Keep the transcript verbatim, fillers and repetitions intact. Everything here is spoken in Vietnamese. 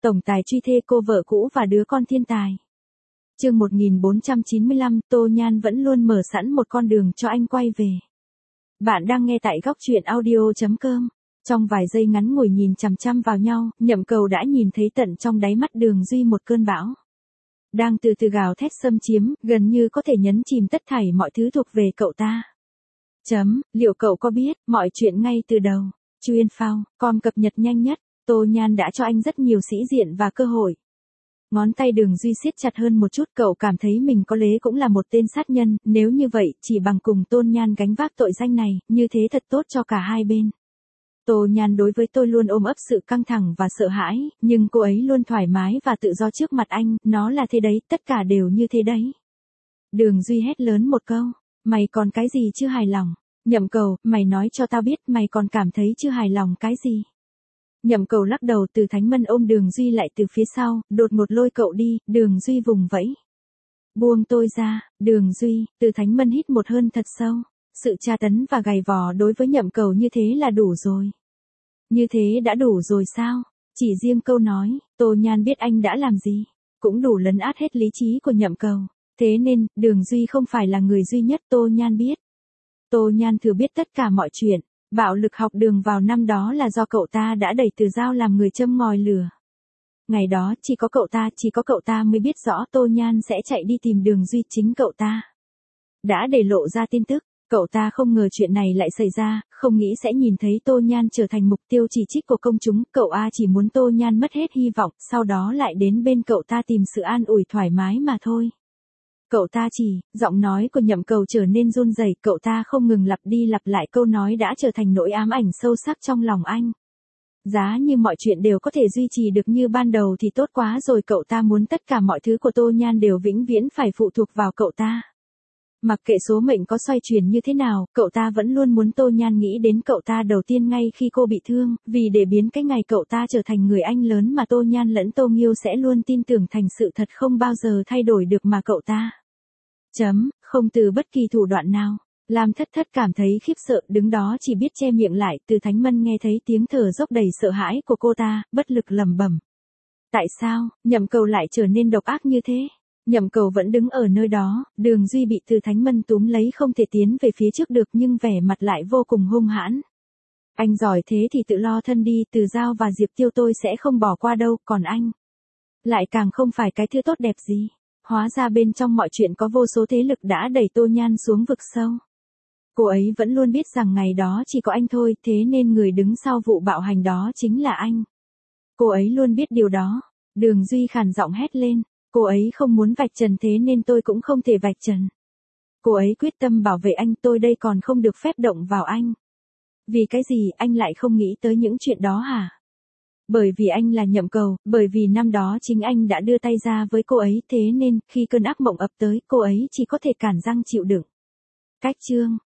Tổng tài truy thê cô vợ cũ và đứa con thiên tài. Chương một nghìn bốn trăm chín mươi lăm, Tô Nhan vẫn luôn mở sẵn một con đường cho anh quay về. Bạn đang nghe tại góc truyện audio chấm com. Trong vài giây ngắn ngủi nhìn chằm chằm vào nhau, Nhậm Cầu đã nhìn thấy tận trong đáy mắt Đường Duy một cơn bão. Đang từ từ gào thét xâm chiếm, gần như có thể nhấn chìm tất thảy mọi thứ thuộc về cậu ta. Chấm, liệu cậu có biết, mọi chuyện ngay từ đầu. Chuyên phao, com cập nhật nhanh nhất, Tô Nhan đã cho anh rất nhiều sĩ diện và cơ hội. Ngón tay Đường Duy siết chặt hơn một chút, cậu cảm thấy mình có lẽ cũng là một tên sát nhân, nếu như vậy, chỉ bằng cùng Tô Nhan gánh vác tội danh này, như thế thật tốt cho cả hai bên. Tô Nhan đối với tôi luôn ôm ấp sự căng thẳng và sợ hãi, nhưng cô ấy luôn thoải mái và tự do trước mặt anh, nó là thế đấy, tất cả đều như thế đấy. Đường Duy hét lớn một câu, mày còn cái gì chưa hài lòng? Nhậm Cầu, mày nói cho tao biết mày còn cảm thấy chưa hài lòng cái gì? Nhậm Cầu lắc đầu. Từ Thánh Mân ôm Đường Duy lại từ phía sau, đột ngột lôi cậu đi. Đường Duy vùng vẫy. Buông tôi ra, Đường Duy. Từ Thánh Mân hít một hơi thật sâu. Sự tra tấn và gầy vò đối với Nhậm Cầu như thế là đủ rồi. Như thế đã đủ rồi sao? Chỉ riêng câu nói, Tô Nhan biết anh đã làm gì, cũng đủ lấn át hết lý trí của Nhậm Cầu. Thế nên, Đường Duy không phải là người duy nhất Tô Nhan biết. Tô Nhan thừa biết tất cả mọi chuyện. Bạo lực học đường vào năm đó là do cậu ta đã đẩy Từ Giao làm người châm ngòi lửa. Ngày đó chỉ có cậu ta, chỉ có cậu ta mới biết rõ Tô Nhan sẽ chạy đi tìm Đường Duy. Chính cậu ta đã để lộ ra tin tức. Cậu ta không ngờ chuyện này lại xảy ra, không nghĩ sẽ nhìn thấy Tô Nhan trở thành mục tiêu chỉ trích của công chúng. Cậu A chỉ muốn Tô Nhan mất hết hy vọng, sau đó lại đến bên cậu ta tìm sự an ủi thoải mái mà thôi. Cậu ta chỉ, giọng nói của Nhậm Cầu trở nên run rẩy, cậu ta không ngừng lặp đi lặp lại câu nói đã trở thành nỗi ám ảnh sâu sắc trong lòng anh. Giá như mọi chuyện đều có thể duy trì được như ban đầu thì tốt quá rồi, cậu ta muốn tất cả mọi thứ của Tô Nhan đều vĩnh viễn phải phụ thuộc vào cậu ta. Mặc kệ số mệnh có xoay chuyển như thế nào, cậu ta vẫn luôn muốn Tô Nhan nghĩ đến cậu ta đầu tiên ngay khi cô bị thương, vì để biến cái ngày cậu ta trở thành người anh lớn mà Tô Nhan lẫn Tô Nghiêu sẽ luôn tin tưởng thành sự thật không bao giờ thay đổi được mà cậu ta. Chấm, không từ bất kỳ thủ đoạn nào. Lam Thất Thất cảm thấy khiếp sợ, đứng đó chỉ biết che miệng lại. Từ Thánh Mân nghe thấy tiếng thở dốc đầy sợ hãi của cô ta, bất lực lẩm bẩm. Tại sao, Nhậm Cầu lại trở nên độc ác như thế? Nhậm Cầu vẫn đứng ở nơi đó, Đường Duy bị Từ Thánh Mân túm lấy không thể tiến về phía trước được nhưng vẻ mặt lại vô cùng hung hãn. Anh giỏi thế thì tự lo thân đi, Từ Giao và Diệp Tiêu tôi sẽ không bỏ qua đâu, còn anh lại càng không phải cái thứ tốt đẹp gì. Hóa ra bên trong mọi chuyện có vô số thế lực đã đẩy Tô Nhan xuống vực sâu. Cô ấy vẫn luôn biết rằng ngày đó chỉ có anh thôi, thế nên người đứng sau vụ bạo hành đó chính là anh. Cô ấy luôn biết điều đó. Đường Duy khàn giọng hét lên. Cô ấy không muốn vạch trần thế nên tôi cũng không thể vạch trần. Cô ấy quyết tâm bảo vệ anh, tôi đây còn không được phép động vào anh. Vì cái gì anh lại không nghĩ tới những chuyện đó hả? Bởi vì anh là Nhậm Cầu, bởi vì năm đó chính anh đã đưa tay ra với cô ấy, thế nên khi cơn ác mộng ập tới, cô ấy chỉ có thể cản răng chịu đựng. Cách chương,